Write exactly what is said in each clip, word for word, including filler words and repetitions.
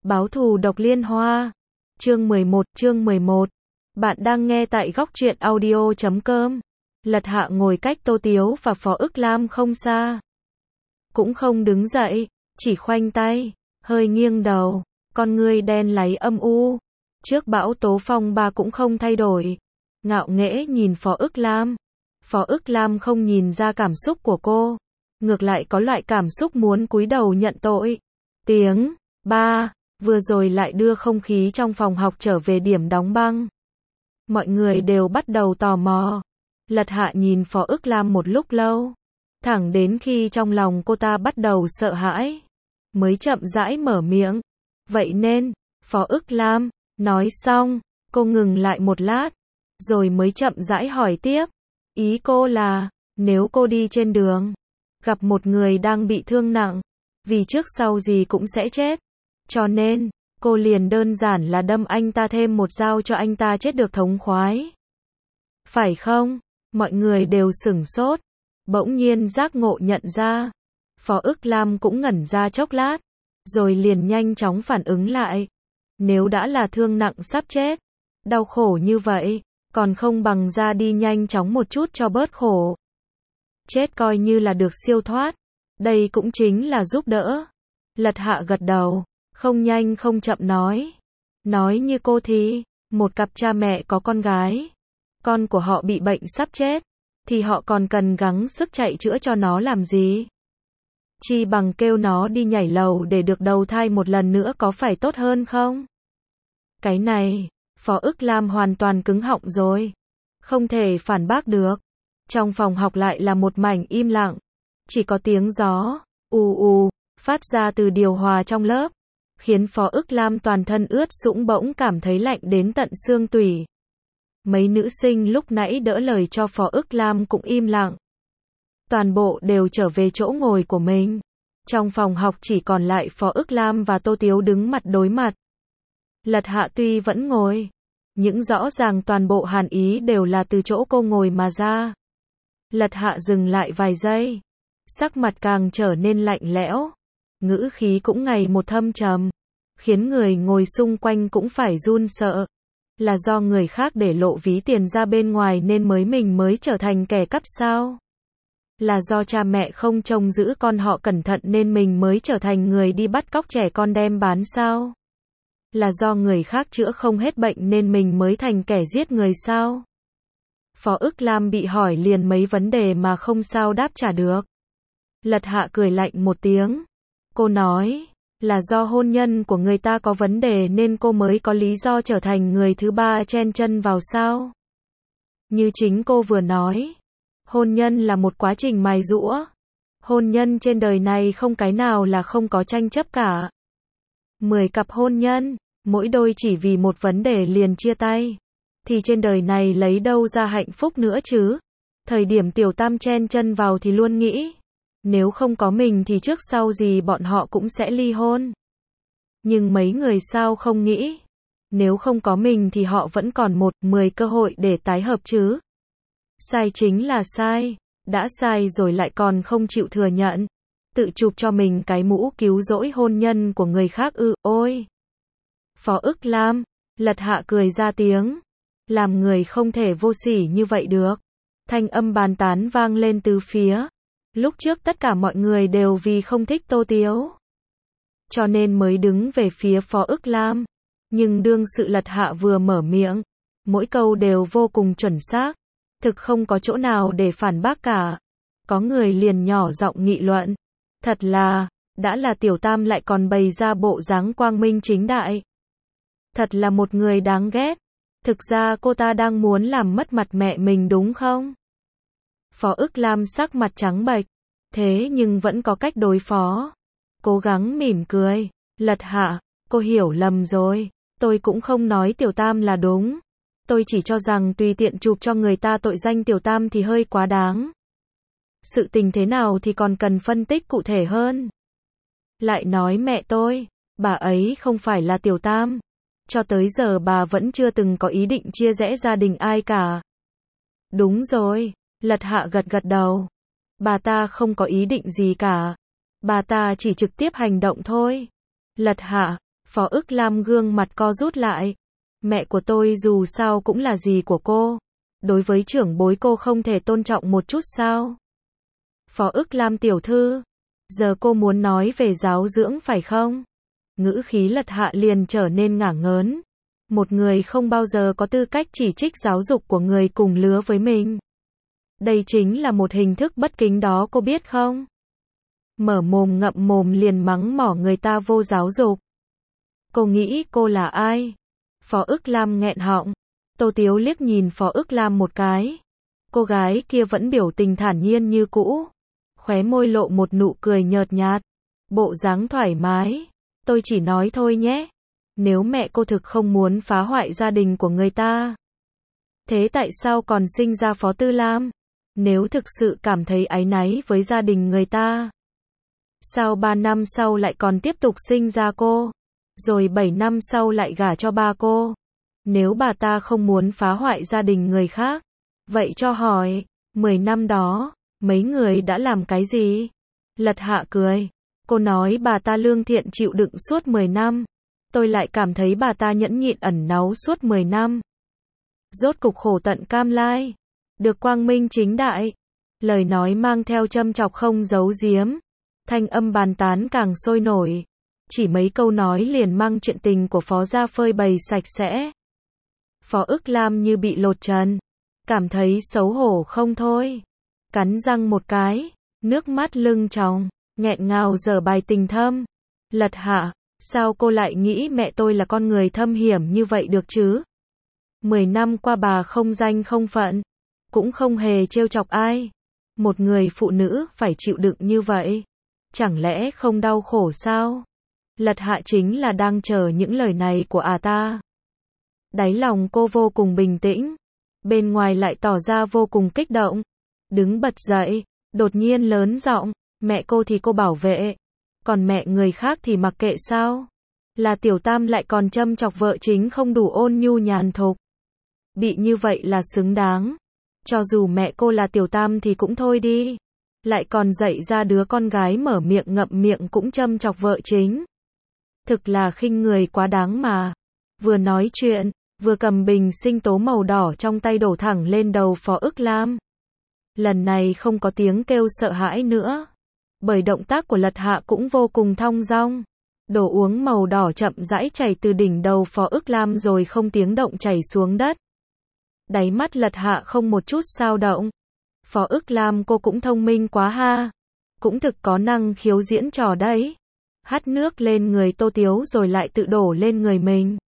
Báo thù độc liên hoa. Chương mười một, chương mười một. Bạn đang nghe tại góc truyện audio chấm com. Lật Hạ ngồi cách Tô Tiếu và Phó Ức Lam không xa. Cũng không đứng dậy, chỉ khoanh tay, hơi nghiêng đầu, con ngươi đen láy âm u. Trước bão tố phong ba cũng không thay đổi. Ngạo nghễ nhìn Phó Ức Lam. Phó Ức Lam không nhìn ra cảm xúc của cô. Ngược lại có loại cảm xúc muốn cúi đầu nhận tội. Tiếng ba vừa rồi lại đưa không khí trong phòng học trở về điểm đóng băng. Mọi người đều bắt đầu tò mò. Lật Hạ nhìn Phó Ức Lam một lúc lâu, thẳng đến khi trong lòng cô ta bắt đầu sợ hãi, mới chậm rãi mở miệng. Vậy nên, Phó Ức Lam, nói xong, cô ngừng lại một lát, rồi mới chậm rãi hỏi tiếp. Ý cô là, nếu cô đi trên đường, gặp một người đang bị thương nặng, vì trước sau gì cũng sẽ chết, cho nên, cô liền đơn giản là đâm anh ta thêm một dao cho anh ta chết được thống khoái. Phải không? Mọi người đều sửng sốt, bỗng nhiên giác ngộ nhận ra. Phó Ức Lam cũng ngẩn ra chốc lát, rồi liền nhanh chóng phản ứng lại. Nếu đã là thương nặng sắp chết, đau khổ như vậy, còn không bằng ra đi nhanh chóng một chút cho bớt khổ. Chết coi như là được siêu thoát, đây cũng chính là giúp đỡ. Lật Hạ gật đầu, không nhanh không chậm nói. Nói như cô thì, một cặp cha mẹ có con gái, con của họ bị bệnh sắp chết, thì họ còn cần gắng sức chạy chữa cho nó làm gì? Chi bằng kêu nó đi nhảy lầu để được đầu thai một lần nữa có phải tốt hơn không? Cái này, Phó Ức Lam hoàn toàn cứng họng rồi. Không thể phản bác được. Trong phòng học lại là một mảnh im lặng. Chỉ có tiếng gió, ù ù, phát ra từ điều hòa trong lớp, khiến Phó Ức Lam toàn thân ướt sũng bỗng cảm thấy lạnh đến tận xương tủy. Mấy nữ sinh lúc nãy đỡ lời cho Phó Ức Lam cũng im lặng. Toàn bộ đều trở về chỗ ngồi của mình. Trong phòng học chỉ còn lại Phó Ức Lam và Tô Tiếu đứng mặt đối mặt. Lật Hạ tuy vẫn ngồi, nhưng rõ ràng toàn bộ hàn ý đều là từ chỗ cô ngồi mà ra. Lật Hạ dừng lại vài giây, sắc mặt càng trở nên lạnh lẽo, ngữ khí cũng ngày một thâm trầm, khiến người ngồi xung quanh cũng phải run sợ. Là do người khác để lộ ví tiền ra bên ngoài nên mới mình mới trở thành kẻ cắp sao? Là do cha mẹ không trông giữ con họ cẩn thận nên mình mới trở thành người đi bắt cóc trẻ con đem bán sao? Là do người khác chữa không hết bệnh nên mình mới thành kẻ giết người sao? Phó Ức Lam bị hỏi liền mấy vấn đề mà không sao đáp trả được. Lật Hạ cười lạnh một tiếng. Cô nói, là do hôn nhân của người ta có vấn đề nên cô mới có lý do trở thành người thứ ba chen chân vào sao? Như chính cô vừa nói, hôn nhân là một quá trình mài giũa. Hôn nhân trên đời này không cái nào là không có tranh chấp cả. Mười cặp hôn nhân, mỗi đôi chỉ vì một vấn đề liền chia tay, thì trên đời này lấy đâu ra hạnh phúc nữa chứ? Thời điểm Tiểu Tam chen chân vào thì luôn nghĩ, nếu không có mình thì trước sau gì bọn họ cũng sẽ ly hôn. Nhưng mấy người sao không nghĩ, nếu không có mình thì họ vẫn còn một, mười cơ hội để tái hợp chứ. Sai chính là sai, đã sai rồi lại còn không chịu thừa nhận, tự chụp cho mình cái mũ cứu rỗi hôn nhân của người khác ư, ôi. Phó Ức Lam, Lật Hạ cười ra tiếng, làm người không thể vô sỉ như vậy được. Thanh âm bàn tán vang lên từ phía. Lúc trước tất cả mọi người đều vì không thích Tô Tiếu, cho nên mới đứng về phía Phó Ức Lam. Nhưng đương sự Lật Hạ vừa mở miệng, mỗi câu đều vô cùng chuẩn xác, thực không có chỗ nào để phản bác cả. Có người liền nhỏ giọng nghị luận, thật là, đã là Tiểu Tam lại còn bày ra bộ dáng quang minh chính đại. Thật là một người đáng ghét. Thực ra cô ta đang muốn làm mất mặt mẹ mình đúng không? Phó Ức Lam sắc mặt trắng bệch, thế nhưng vẫn có cách đối phó. Cố gắng mỉm cười. Lật Hạ, cô hiểu lầm rồi. Tôi cũng không nói Tiểu Tam là đúng. Tôi chỉ cho rằng tùy tiện chụp cho người ta tội danh Tiểu Tam thì hơi quá đáng. Sự tình thế nào thì còn cần phân tích cụ thể hơn. Lại nói mẹ tôi, bà ấy không phải là Tiểu Tam. Cho tới giờ bà vẫn chưa từng có ý định chia rẽ gia đình ai cả. Đúng rồi, Lật Hạ gật gật đầu. Bà ta không có ý định gì cả. Bà ta chỉ trực tiếp hành động thôi. Lật Hạ, Phó Ức Lam gương mặt co rút lại. Mẹ của tôi dù sao cũng là dì của cô. Đối với trưởng bối cô không thể tôn trọng một chút sao? Phó Ức Lam tiểu thư, giờ cô muốn nói về giáo dưỡng phải không? Ngữ khí Lật Hạ liền trở nên ngả ngớn. Một người không bao giờ có tư cách chỉ trích giáo dục của người cùng lứa với mình. Đây chính là một hình thức bất kính đó cô biết không? Mở mồm ngậm mồm liền mắng mỏ người ta vô giáo dục. Cô nghĩ cô là ai? Phó Ức Lam nghẹn họng. Tô Tiếu liếc nhìn Phó Ức Lam một cái. Cô gái kia vẫn biểu tình thản nhiên như cũ. Khóe môi lộ một nụ cười nhợt nhạt. Bộ dáng thoải mái. Tôi chỉ nói thôi nhé. Nếu mẹ cô thực không muốn phá hoại gia đình của người ta, thế tại sao còn sinh ra Phó Tư Lam? Nếu thực sự cảm thấy áy náy với gia đình người ta, sao ba năm sau lại còn tiếp tục sinh ra cô? Rồi bảy năm sau lại gả cho ba cô? Nếu bà ta không muốn phá hoại gia đình người khác, vậy cho hỏi, mười năm đó, mấy người đã làm cái gì? Lật Hạ cười. Cô nói bà ta lương thiện chịu đựng suốt mười năm. Tôi lại cảm thấy bà ta nhẫn nhịn ẩn náu suốt mười năm. Rốt cục khổ tận cam lai. Được quang minh chính đại. Lời nói mang theo châm chọc không giấu giếm. Thanh âm bàn tán càng sôi nổi. Chỉ mấy câu nói liền mang chuyện tình của Phó gia phơi bày sạch sẽ. Phó Ức Lam như bị lột trần. Cảm thấy xấu hổ không thôi. Cắn răng một cái. Nước mắt lưng tròng. Nghẹn ngào dở bài tình thâm. Lật Hạ, sao cô lại nghĩ mẹ tôi là con người thâm hiểm như vậy được chứ? Mười năm qua bà không danh không phận, cũng không hề trêu chọc ai. Một người phụ nữ phải chịu đựng như vậy, chẳng lẽ không đau khổ sao? Lật Hạ chính là đang chờ những lời này của à ta. Đáy lòng cô vô cùng bình tĩnh, bên ngoài lại tỏ ra vô cùng kích động. Đứng bật dậy, đột nhiên lớn giọng, mẹ cô thì cô bảo vệ, còn mẹ người khác thì mặc kệ sao? Là Tiểu Tam lại còn châm chọc vợ chính không đủ ôn nhu nhàn thục. Bị như vậy là xứng đáng. Cho dù mẹ cô là Tiểu Tam thì cũng thôi đi. Lại còn dạy ra đứa con gái mở miệng ngậm miệng cũng châm chọc vợ chính. Thực là khinh người quá đáng mà. Vừa nói chuyện, vừa cầm bình sinh tố màu đỏ trong tay đổ thẳng lên đầu Phó Ức Lam. Lần này không có tiếng kêu sợ hãi nữa. Bởi động tác của Lật Hạ cũng vô cùng thong dong. Đồ uống màu đỏ chậm rãi chảy từ đỉnh đầu Phó Ức Lam rồi không tiếng động chảy xuống đất. Đáy mắt Lật Hạ không một chút xao động. Phó Ức Lam cô cũng thông minh quá ha. Cũng thực có năng khiếu diễn trò đấy. Hắt nước lên người Tô Tiếu rồi lại tự đổ lên người mình.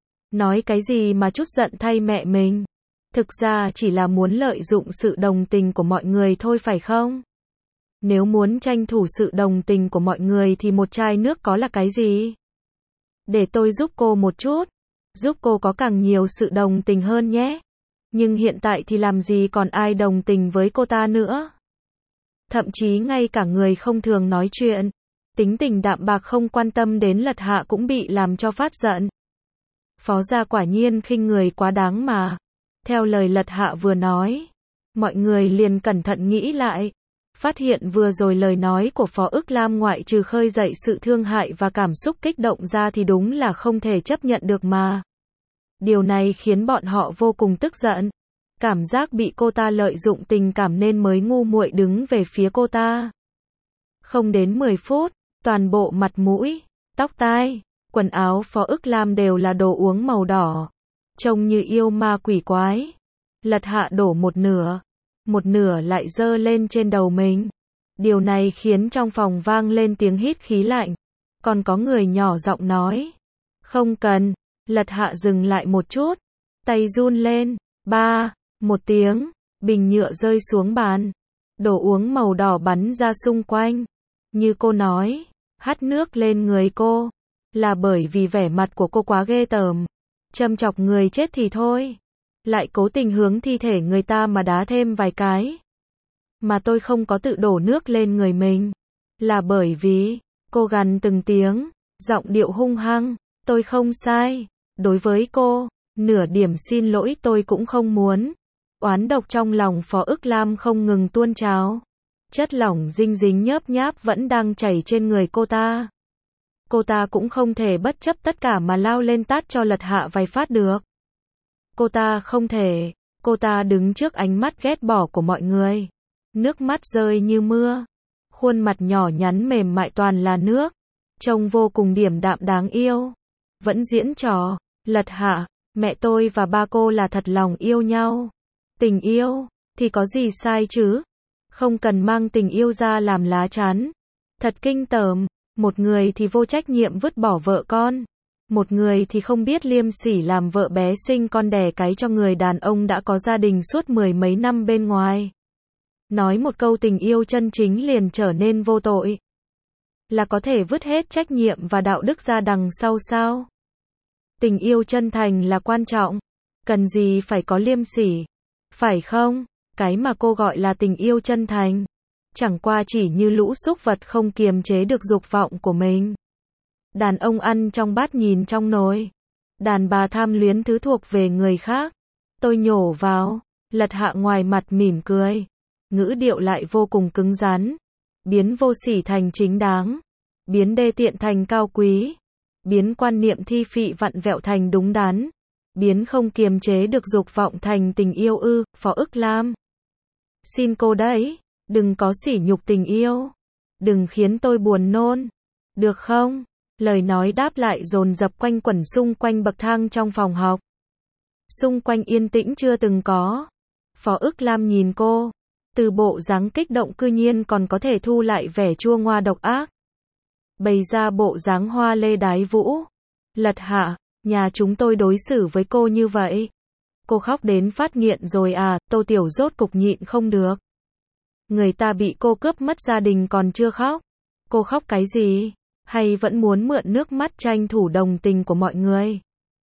Nói cái gì mà chút giận thay mẹ mình. Thực ra chỉ là muốn lợi dụng sự đồng tình của mọi người thôi phải không? Nếu muốn tranh thủ sự đồng tình của mọi người thì một chai nước có là cái gì? Để tôi giúp cô một chút. Giúp cô có càng nhiều sự đồng tình hơn nhé. Nhưng hiện tại thì làm gì còn ai đồng tình với cô ta nữa? Thậm chí ngay cả người không thường nói chuyện, tính tình đạm bạc không quan tâm đến Lật Hạ cũng bị làm cho phát giận. Phó gia quả nhiên khinh người quá đáng mà. Theo lời Lật Hạ vừa nói, mọi người liền cẩn thận nghĩ lại. Phát hiện vừa rồi lời nói của Phó Ức Lam ngoại trừ khơi dậy sự thương hại và cảm xúc kích động ra thì đúng là không thể chấp nhận được mà. Điều này khiến bọn họ vô cùng tức giận. Cảm giác bị cô ta lợi dụng tình cảm nên mới ngu muội đứng về phía cô ta. Không đến mười phút, toàn bộ mặt mũi, tóc tai, quần áo Phó Ức Lam đều là đồ uống màu đỏ. Trông như yêu ma quỷ quái. Lật Hạ đổ một nửa. Một nửa lại dơ lên trên đầu mình. Điều này khiến trong phòng vang lên tiếng hít khí lạnh. Còn có người nhỏ giọng nói. Không cần. Lật Hạ dừng lại một chút. Tay run lên. Ba. Một tiếng. Bình nhựa rơi xuống bàn. Đồ uống màu đỏ bắn ra xung quanh. Như cô nói. Hắt nước lên người cô. Là bởi vì vẻ mặt của cô quá ghê tởm. Châm chọc người chết thì thôi. Lại cố tình hướng thi thể người ta mà đá thêm vài cái. Mà tôi không có tự đổ nước lên người mình. Là bởi vì, cô gằn từng tiếng, giọng điệu hung hăng, tôi không sai. Đối với cô, nửa điểm xin lỗi tôi cũng không muốn. Oán độc trong lòng Phó Ức Lam không ngừng tuôn trào. Chất lỏng dinh dính nhớp nháp vẫn đang chảy trên người cô ta. cô ta cũng không thể bất chấp tất cả mà lao lên tát cho Lật Hạ vài phát được. Cô ta không thể, cô ta đứng trước ánh mắt ghét bỏ của mọi người. Nước mắt rơi như mưa. Khuôn mặt nhỏ nhắn mềm mại toàn là nước. Trông vô cùng điềm đạm đáng yêu. Vẫn diễn trò. Lật Hạ, mẹ tôi và ba cô là thật lòng yêu nhau. Tình yêu, thì có gì sai chứ? Không cần mang tình yêu ra làm lá chắn. Thật kinh tởm. Một người thì vô trách nhiệm vứt bỏ vợ con. Một người thì không biết liêm sỉ làm vợ bé sinh con đẻ cái cho người đàn ông đã có gia đình suốt mười mấy năm bên ngoài. Nói một câu tình yêu chân chính liền trở nên vô tội. Là có thể vứt hết trách nhiệm và đạo đức ra đằng sau sao? Tình yêu chân thành là quan trọng. Cần gì phải có liêm sỉ? Phải không? Cái mà cô gọi là tình yêu chân thành. Chẳng qua chỉ như lũ súc vật không kiềm chế được dục vọng của mình. Đàn ông ăn trong bát nhìn trong nồi. Đàn bà tham luyến thứ thuộc về người khác. Tôi nhổ vào. Lật Hạ ngoài mặt mỉm cười. Ngữ điệu lại vô cùng cứng rắn. Biến vô sỉ thành chính đáng. Biến đê tiện thành cao quý. Biến quan niệm thi phị vặn vẹo thành đúng đắn. Biến không kiềm chế được dục vọng thành tình yêu ư, Phó Ức Lam. Xin cô đấy, đừng có sỉ nhục tình yêu. Đừng khiến tôi buồn nôn. Được không? Lời nói đáp lại dồn dập quanh quẩn xung quanh bậc thang trong phòng học. Xung quanh yên tĩnh chưa từng có. Phó Ức Lam nhìn cô. Từ bộ dáng kích động cư nhiên còn có thể thu lại vẻ chua ngoa độc ác. Bày ra bộ dáng hoa lê đái vũ. Lật Hạ, nhà chúng tôi đối xử với cô như vậy. Cô khóc đến phát nghiện rồi à, Tô Tiểu rốt cục nhịn không được. Người ta bị cô cướp mất gia đình còn chưa khóc. Cô khóc cái gì? Hay vẫn muốn mượn nước mắt tranh thủ đồng tình của mọi người?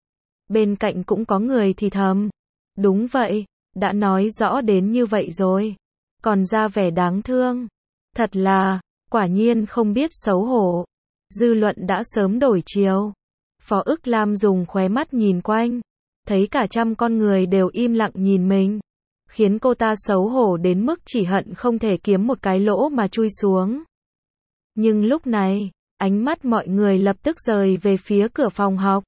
Bên cạnh cũng có người thì thầm. Đúng vậy, đã nói rõ đến như vậy rồi. Còn ra vẻ đáng thương. Thật là, quả nhiên không biết xấu hổ. Dư luận đã sớm đổi chiều. Phó Ức Lam dùng khóe mắt nhìn quanh. Thấy cả trăm con người đều im lặng nhìn mình. Khiến cô ta xấu hổ đến mức chỉ hận không thể kiếm một cái lỗ mà chui xuống. Nhưng lúc này, ánh mắt mọi người lập tức rời về phía cửa phòng học.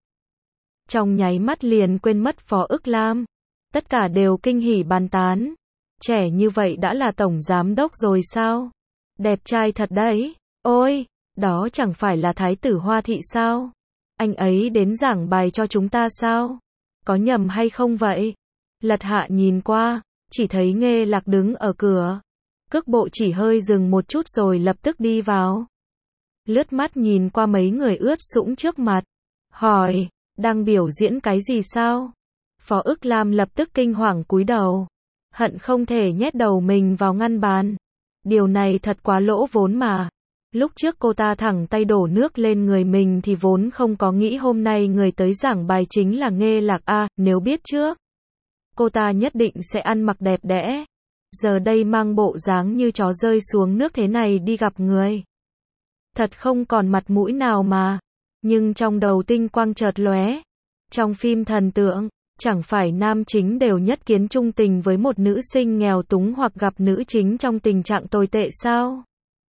Trong nháy mắt liền quên mất Phó Ức Lam. Tất cả đều kinh hỉ bàn tán. Trẻ như vậy đã là tổng giám đốc rồi sao? Đẹp trai thật đấy. Ôi, đó chẳng phải là thái tử Hoa Thị sao? Anh ấy đến giảng bài cho chúng ta sao? Có nhầm hay không vậy? Lật Hạ nhìn qua, chỉ thấy Nghê Lạc đứng ở cửa. Cước bộ chỉ hơi dừng một chút rồi lập tức đi vào. Lướt mắt nhìn qua mấy người ướt sũng trước mặt. Hỏi, đang biểu diễn cái gì sao? Phó Ức Lam lập tức kinh hoàng cúi đầu. Hận không thể nhét đầu mình vào ngăn bàn. Điều này thật quá lỗ vốn mà. Lúc trước cô ta thẳng tay đổ nước lên người mình thì vốn không có nghĩ hôm nay người tới giảng bài chính là Nghê Lạc a, nếu biết trước. Cô ta nhất định sẽ ăn mặc đẹp đẽ. Giờ đây mang bộ dáng như chó rơi xuống nước thế này đi gặp người. Thật không còn mặt mũi nào mà. Nhưng trong đầu tinh quang chợt lóe. Trong phim thần tượng, chẳng phải nam chính đều nhất kiến trung tình với một nữ sinh nghèo túng hoặc gặp nữ chính trong tình trạng tồi tệ sao?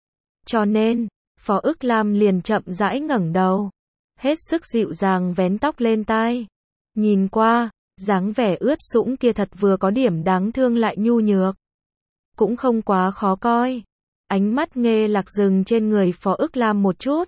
Cho nên, Phó Ức Lam liền chậm rãi ngẩng đầu. Hết sức dịu dàng vén tóc lên tai. Nhìn qua, dáng vẻ ướt sũng kia thật vừa có điểm đáng thương lại nhu nhược. Cũng không quá khó coi. Ánh mắt Nghê Lạc dừng trên người Phó Ức Lam một chút.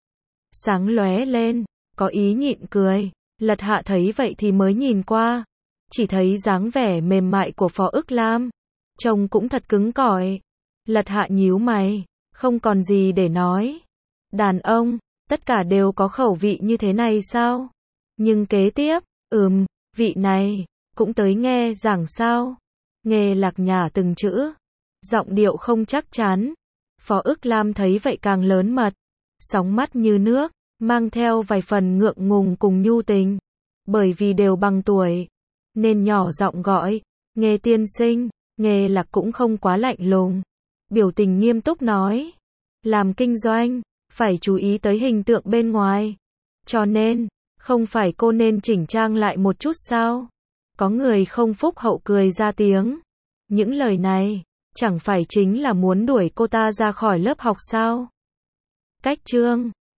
Sáng lóe lên, có ý nhịn cười. Lật Hạ thấy vậy thì mới nhìn qua. Chỉ thấy dáng vẻ mềm mại của Phó Ức Lam. Trông cũng thật cứng cỏi. Lật Hạ nhíu mày. Không còn gì để nói. Đàn ông, tất cả đều có khẩu vị như thế này sao? Nhưng kế tiếp, ừm, vị này, cũng tới nghe giảng sao? Nghê Lạc nhả từng chữ. Giọng điệu không chắc chắn. Phó Ức Lam thấy vậy càng lớn mật. Sóng mắt như nước, mang theo vài phần ngượng ngùng cùng nhu tình. Bởi vì đều bằng tuổi, nên nhỏ giọng gọi. Nghê tiên sinh. Nghê Lạc cũng không quá lạnh lùng. Biểu tình nghiêm túc nói. Làm kinh doanh, phải chú ý tới hình tượng bên ngoài. Cho nên, không phải cô nên chỉnh trang lại một chút sao? Có người không phúc hậu cười ra tiếng. Những lời này, chẳng phải chính là muốn đuổi cô ta ra khỏi lớp học sao? Cách chương